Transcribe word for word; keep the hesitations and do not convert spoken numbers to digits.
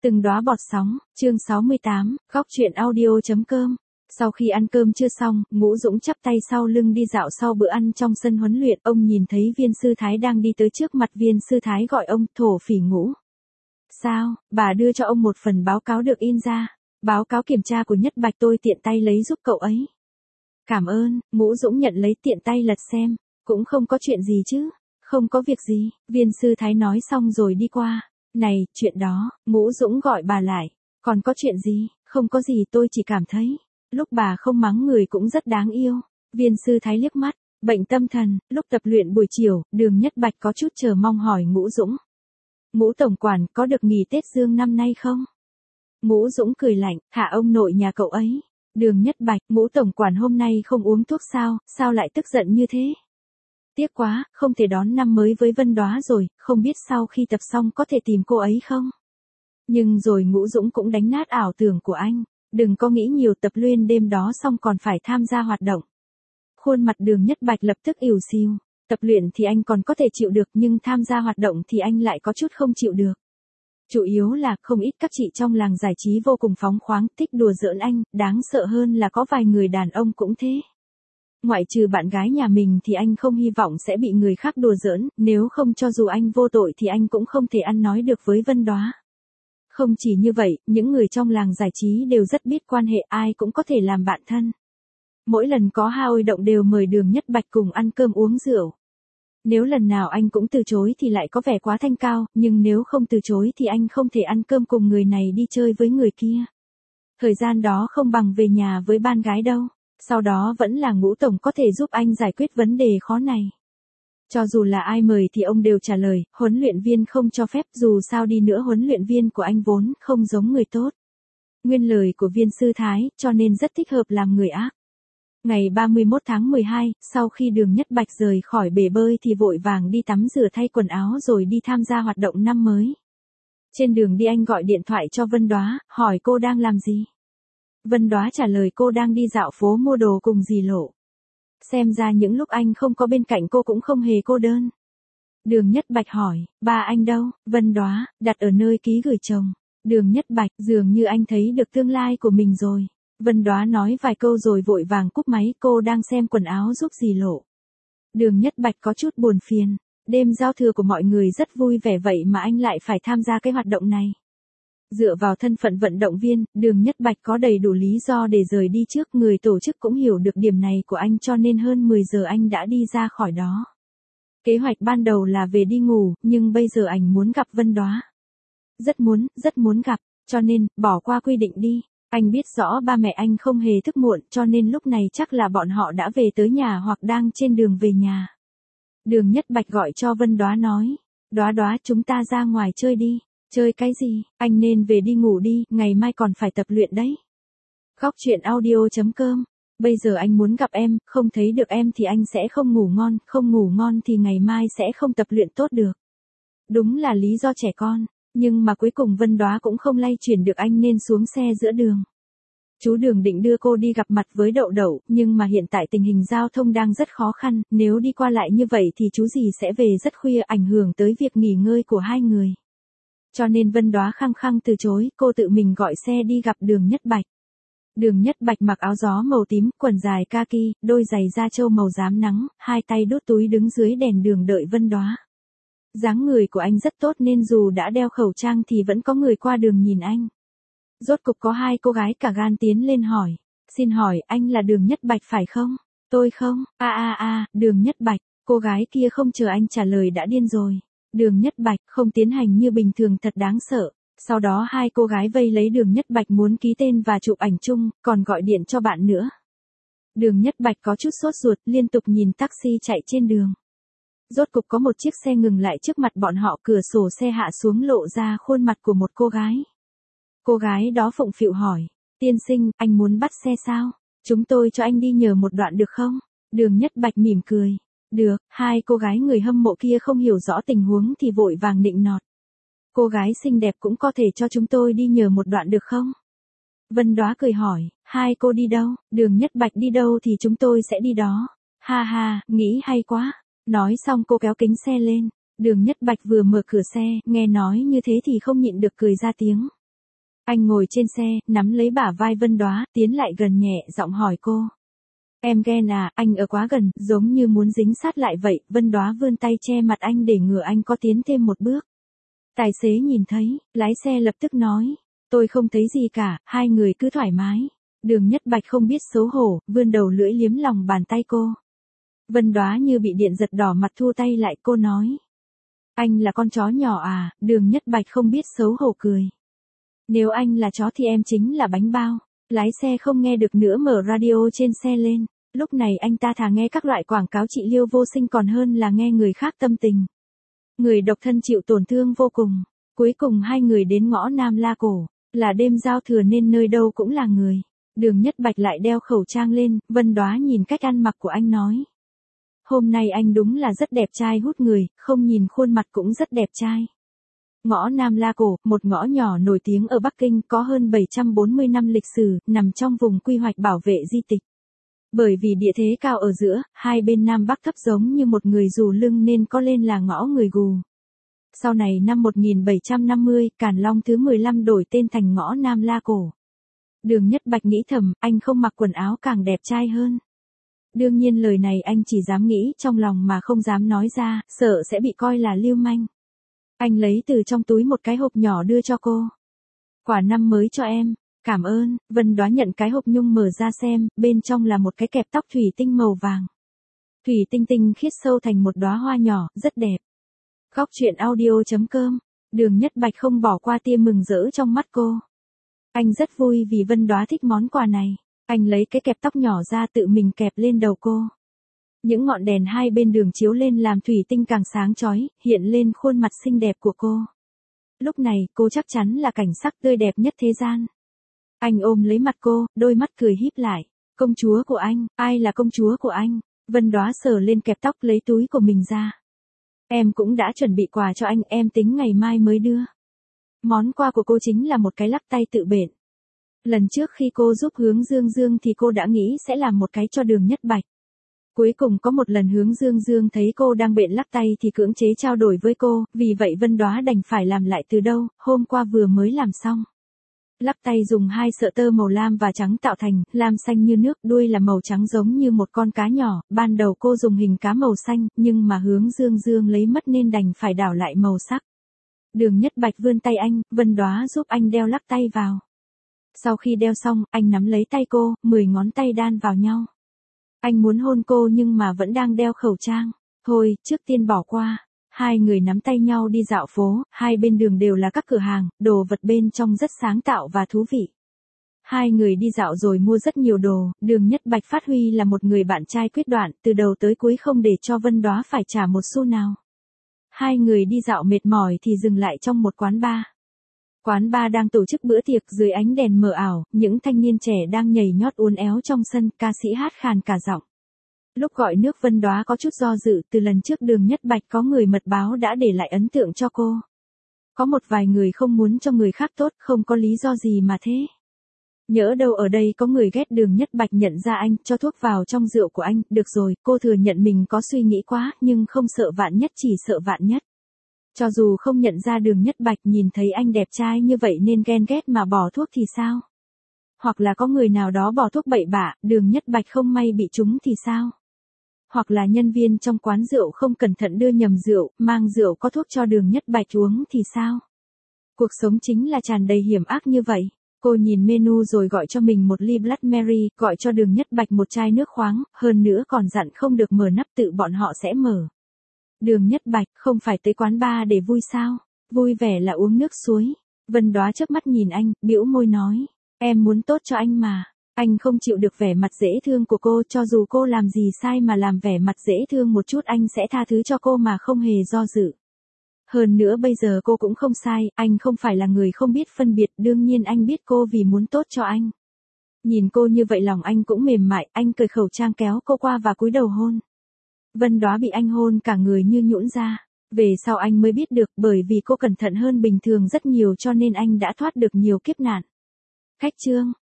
Từng đóa bọt sóng, chương sáu mươi tám, góc truyện audio chấm com. Sau khi ăn cơm chưa xong, Ngũ Dũng chắp tay sau lưng đi dạo sau bữa ăn trong sân huấn luyện. Ông nhìn thấy Viên Sư Thái đang đi tới trước mặt. Viên Sư Thái gọi ông, thổ phỉ Ngũ. Sao, bà đưa cho ông một phần báo cáo được in ra. Báo cáo kiểm tra của Nhất Bạch, tôi tiện tay lấy giúp cậu ấy. Cảm ơn. Ngũ Dũng nhận lấy tiện tay lật xem. Cũng không có chuyện gì chứ. Không có việc gì, Viên Sư Thái nói xong rồi đi qua. Này, chuyện đó, Ngũ Dũng gọi bà lại. Còn có chuyện gì? Không có gì, tôi chỉ cảm thấy, lúc bà không mắng người cũng rất đáng yêu. Viên Sư Thái liếc mắt, bệnh tâm thần. Lúc tập luyện buổi chiều, Đường Nhất Bạch có chút chờ mong hỏi Ngũ Dũng. Ngũ tổng quản, có được nghỉ Tết Dương năm nay không? Ngũ Dũng cười lạnh, hạ ông nội nhà cậu ấy. Đường Nhất Bạch, Ngũ tổng quản hôm nay không uống thuốc sao, sao lại tức giận như thế? Tiếc quá, không thể đón năm mới với Vân Đóa rồi, không biết sau khi tập xong có thể tìm cô ấy không? Nhưng rồi Ngũ Dũng cũng đánh nát ảo tưởng của anh. Đừng có nghĩ nhiều, tập luyện đêm đó xong còn phải tham gia hoạt động. Khuôn mặt Đường Nhất Bạch lập tức ỉu xìu. Tập luyện thì anh còn có thể chịu được, nhưng tham gia hoạt động thì anh lại có chút không chịu được. Chủ yếu là không ít các chị trong làng giải trí vô cùng phóng khoáng, thích đùa giỡn anh, đáng sợ hơn là có vài người đàn ông cũng thế. Ngoại trừ bạn gái nhà mình thì anh không hy vọng sẽ bị người khác đùa giỡn, nếu không cho dù anh vô tội thì anh cũng không thể ăn nói được với Vân Đóa. Không chỉ như vậy, những người trong làng giải trí đều rất biết quan hệ, ai cũng có thể làm bạn thân. Mỗi lần có hao động đều mời Đường Nhất Bạch cùng ăn cơm uống rượu. Nếu lần nào anh cũng từ chối thì lại có vẻ quá thanh cao, nhưng nếu không từ chối thì anh không thể ăn cơm cùng người này đi chơi với người kia. Thời gian đó không bằng về nhà với ban gái đâu. Sau đó vẫn là Ngũ tổng có thể giúp anh giải quyết vấn đề khó này. Cho dù là ai mời thì ông đều trả lời, huấn luyện viên không cho phép, dù sao đi nữa huấn luyện viên của anh vốn không giống người tốt. Nguyên lời của Viên Sư Thái, cho nên rất thích hợp làm người ác. Ngày ba mươi mốt tháng mười hai, sau khi Đường Nhất Bạch rời khỏi bể bơi thì vội vàng đi tắm rửa thay quần áo rồi đi tham gia hoạt động năm mới. Trên đường đi anh gọi điện thoại cho Vân Đóa, hỏi cô đang làm gì. Vân Đóa trả lời cô đang đi dạo phố mua đồ cùng dì Lộ. Xem ra những lúc anh không có bên cạnh cô cũng không hề cô đơn. Đường Nhất Bạch hỏi, ba anh đâu? Vân Đóa, đặt ở nơi ký gửi chồng. Đường Nhất Bạch, dường như anh thấy được tương lai của mình rồi. Vân Đóa nói vài câu rồi vội vàng cúp máy, cô đang xem quần áo giúp dì Lộ. Đường Nhất Bạch có chút buồn phiền. Đêm giao thừa của mọi người rất vui vẻ, vậy mà anh lại phải tham gia cái hoạt động này. Dựa vào thân phận vận động viên, Đường Nhất Bạch có đầy đủ lý do để rời đi trước, người tổ chức cũng hiểu được điểm này của anh cho nên hơn mười giờ anh đã đi ra khỏi đó. Kế hoạch ban đầu là về đi ngủ, nhưng bây giờ anh muốn gặp Vân Đóa. Rất muốn, rất muốn gặp, cho nên, bỏ qua quy định đi. Anh biết rõ ba mẹ anh không hề thức muộn cho nên lúc này chắc là bọn họ đã về tới nhà hoặc đang trên đường về nhà. Đường Nhất Bạch gọi cho Vân Đóa nói, Đóa Đóa, chúng ta ra ngoài chơi đi. Chơi cái gì, anh nên về đi ngủ đi, ngày mai còn phải tập luyện đấy. Góc truyện audio chấm com. Bây giờ anh muốn gặp em, không thấy được em thì anh sẽ không ngủ ngon, không ngủ ngon thì ngày mai sẽ không tập luyện tốt được. Đúng là lý do trẻ con, nhưng mà cuối cùng Vân Đóa cũng không lay chuyển được anh nên xuống xe giữa đường. Chú Đường định đưa cô đi gặp mặt với Đậu Đậu, nhưng mà hiện tại tình hình giao thông đang rất khó khăn, nếu đi qua lại như vậy thì chú dì sẽ về rất khuya, ảnh hưởng tới việc nghỉ ngơi của hai người. Cho nên Vân Đóa khăng khăng từ chối, cô tự mình gọi xe đi gặp Đường Nhất Bạch. Đường Nhất Bạch mặc áo gió màu tím, quần dài kaki, đôi giày da trâu màu rám nắng, hai tay đút túi đứng dưới đèn đường đợi Vân Đóa. Dáng người của anh rất tốt nên dù đã đeo khẩu trang thì vẫn có người qua đường nhìn anh. Rốt cục có hai cô gái cả gan tiến lên hỏi, xin hỏi anh là Đường Nhất Bạch phải không? Tôi không, a a a, Đường Nhất Bạch, cô gái kia không chờ anh trả lời đã điên rồi. Đường Nhất Bạch không tiến hành như bình thường thật đáng sợ. Sau đó hai cô gái vây lấy Đường Nhất Bạch muốn ký tên và chụp ảnh chung, còn gọi điện cho bạn nữa. Đường Nhất Bạch có chút sốt ruột, liên tục nhìn taxi chạy trên đường. Rốt cục có một chiếc xe ngừng lại trước mặt bọn họ, cửa sổ xe hạ xuống lộ ra khuôn mặt của một cô gái. Cô gái đó phụng phịu hỏi, tiên sinh, anh muốn bắt xe sao? Chúng tôi cho anh đi nhờ một đoạn được không? Đường Nhất Bạch mỉm cười. Được, hai cô gái người hâm mộ kia không hiểu rõ tình huống thì vội vàng nịnh nọt. Cô gái xinh đẹp cũng có thể cho chúng tôi đi nhờ một đoạn được không? Vân Đóa cười hỏi, hai cô đi đâu? Đường Nhất Bạch đi đâu thì chúng tôi sẽ đi đó. Ha ha, nghĩ hay quá. Nói xong cô kéo kính xe lên. Đường Nhất Bạch vừa mở cửa xe, nghe nói như thế thì không nhịn được cười ra tiếng. Anh ngồi trên xe, nắm lấy bả vai Vân Đóa, tiến lại gần nhẹ giọng hỏi cô. Em ghen à, anh ở quá gần, giống như muốn dính sát lại vậy. Vân Đóa vươn tay che mặt anh để ngừa anh có tiến thêm một bước. Tài xế nhìn thấy, lái xe lập tức nói. Tôi không thấy gì cả, hai người cứ thoải mái. Đường Nhất Bạch không biết xấu hổ, vươn đầu lưỡi liếm lòng bàn tay cô. Vân Đóa như bị điện giật đỏ mặt thu tay lại, cô nói. Anh là con chó nhỏ à? Đường Nhất Bạch không biết xấu hổ cười. Nếu anh là chó thì em chính là bánh bao. Lái xe không nghe được nữa mở radio trên xe lên. Lúc này anh ta thà nghe các loại quảng cáo trị liêu vô sinh còn hơn là nghe người khác tâm tình. Người độc thân chịu tổn thương vô cùng. Cuối cùng hai người đến ngõ Nam La Cổ. Là đêm giao thừa nên nơi đâu cũng là người. Đường Nhất Bạch lại đeo khẩu trang lên. Vân Đóa nhìn cách ăn mặc của anh nói. Hôm nay anh đúng là rất đẹp trai hút người, không nhìn khuôn mặt cũng rất đẹp trai. Ngõ Nam La Cổ, một ngõ nhỏ nổi tiếng ở Bắc Kinh, có hơn bảy trăm bốn mươi năm lịch sử, nằm trong vùng quy hoạch bảo vệ di tích. Bởi vì địa thế cao ở giữa, hai bên Nam Bắc thấp giống như một người dù lưng nên có lên là ngõ người gù. Sau này năm một nghìn bảy trăm năm mươi, Càn Long thứ mười lăm đổi tên thành ngõ Nam La Cổ. Đường Nhất Bạch nghĩ thầm, anh không mặc quần áo càng đẹp trai hơn. Đương nhiên lời này anh chỉ dám nghĩ trong lòng mà không dám nói ra, sợ sẽ bị coi là lưu manh. Anh lấy từ trong túi một cái hộp nhỏ đưa cho cô. Quả năm mới cho em, cảm ơn. Vân Đóa nhận cái hộp nhung mở ra xem, bên trong là một cái kẹp tóc thủy tinh màu vàng. Thủy tinh tinh khiết sâu thành một đóa hoa nhỏ, rất đẹp. Góc truyện audio chấm com. Đường Nhất Bạch không bỏ qua tia mừng rỡ trong mắt cô. Anh rất vui vì Vân Đóa thích món quà này. Anh lấy cái kẹp tóc nhỏ ra tự mình kẹp lên đầu cô. Những ngọn đèn hai bên đường chiếu lên làm thủy tinh càng sáng chói, hiện lên khuôn mặt xinh đẹp của cô. Lúc này, cô chắc chắn là cảnh sắc tươi đẹp nhất thế gian. Anh ôm lấy mặt cô, đôi mắt cười híp lại. Công chúa của anh, ai là công chúa của anh? Vân Đóa sờ lên kẹp tóc lấy túi của mình ra. Em cũng đã chuẩn bị quà cho anh, em tính ngày mai mới đưa. Món quà của cô chính là một cái lắc tay tự bện. Lần trước khi cô giúp Hướng Dương Dương thì cô đã nghĩ sẽ làm một cái cho Đường Nhất Bạch. Cuối cùng có một lần Hướng Dương Dương thấy cô đang bện lắc tay thì cưỡng chế trao đổi với cô, vì vậy Vân Đóa đành phải làm lại từ đâu, hôm qua vừa mới làm xong. Lắc tay dùng hai sợi tơ màu lam và trắng tạo thành, lam xanh như nước, đuôi là màu trắng giống như một con cá nhỏ, ban đầu cô dùng hình cá màu xanh, nhưng mà Hướng Dương Dương lấy mất nên đành phải đảo lại màu sắc. Đường Nhất Bạch vươn tay anh, Vân Đóa giúp anh đeo lắc tay vào. Sau khi đeo xong, anh nắm lấy tay cô, mười ngón tay đan vào nhau. Anh muốn hôn cô nhưng mà vẫn đang đeo khẩu trang. Thôi, trước tiên bỏ qua. Hai người nắm tay nhau đi dạo phố, hai bên đường đều là các cửa hàng, đồ vật bên trong rất sáng tạo và thú vị. Hai người đi dạo rồi mua rất nhiều đồ, Đường Nhất Bạch phát huy là một người bạn trai quyết đoán, từ đầu tới cuối không để cho Vân Đóa phải trả một xu nào. Hai người đi dạo mệt mỏi thì dừng lại trong một quán bar. Quán bar đang tổ chức bữa tiệc dưới ánh đèn mờ ảo, những thanh niên trẻ đang nhảy nhót uốn éo trong sân, ca sĩ hát khàn cả giọng. Lúc gọi nước Vân Đóa có chút do dự, từ lần trước Đường Nhất Bạch có người mật báo đã để lại ấn tượng cho cô. Có một vài người không muốn cho người khác tốt, không có lý do gì mà thế. Nhỡ đâu ở đây có người ghét Đường Nhất Bạch nhận ra anh, cho thuốc vào trong rượu của anh, được rồi, cô thừa nhận mình có suy nghĩ quá, nhưng không sợ vạn nhất chỉ sợ vạn nhất. Cho dù không nhận ra Đường Nhất Bạch nhìn thấy anh đẹp trai như vậy nên ghen ghét mà bỏ thuốc thì sao? Hoặc là có người nào đó bỏ thuốc bậy bạ, Đường Nhất Bạch không may bị trúng thì sao? Hoặc là nhân viên trong quán rượu không cẩn thận đưa nhầm rượu, mang rượu có thuốc cho Đường Nhất Bạch uống thì sao? Cuộc sống chính là tràn đầy hiểm ác như vậy. Cô nhìn menu rồi gọi cho mình một ly Blood Mary, gọi cho Đường Nhất Bạch một chai nước khoáng, hơn nữa còn dặn không được mở nắp, tự bọn họ sẽ mở. Đường Nhất Bạch, không phải tới quán bar để vui sao? Vui vẻ là uống nước suối. Vân Đóa chớp mắt nhìn anh, bĩu môi nói, em muốn tốt cho anh mà. Anh không chịu được vẻ mặt dễ thương của cô, cho dù cô làm gì sai mà làm vẻ mặt dễ thương một chút anh sẽ tha thứ cho cô mà không hề do dự. Hơn nữa bây giờ cô cũng không sai, anh không phải là người không biết phân biệt, đương nhiên anh biết cô vì muốn tốt cho anh. Nhìn cô như vậy lòng anh cũng mềm mại, anh cởi khẩu trang kéo cô qua và cúi đầu hôn. Vân Đóa bị anh hôn cả người như nhũn ra. Về sau anh mới biết được, bởi vì cô cẩn thận hơn bình thường rất nhiều cho nên anh đã thoát được nhiều kiếp nạn. Khách trương,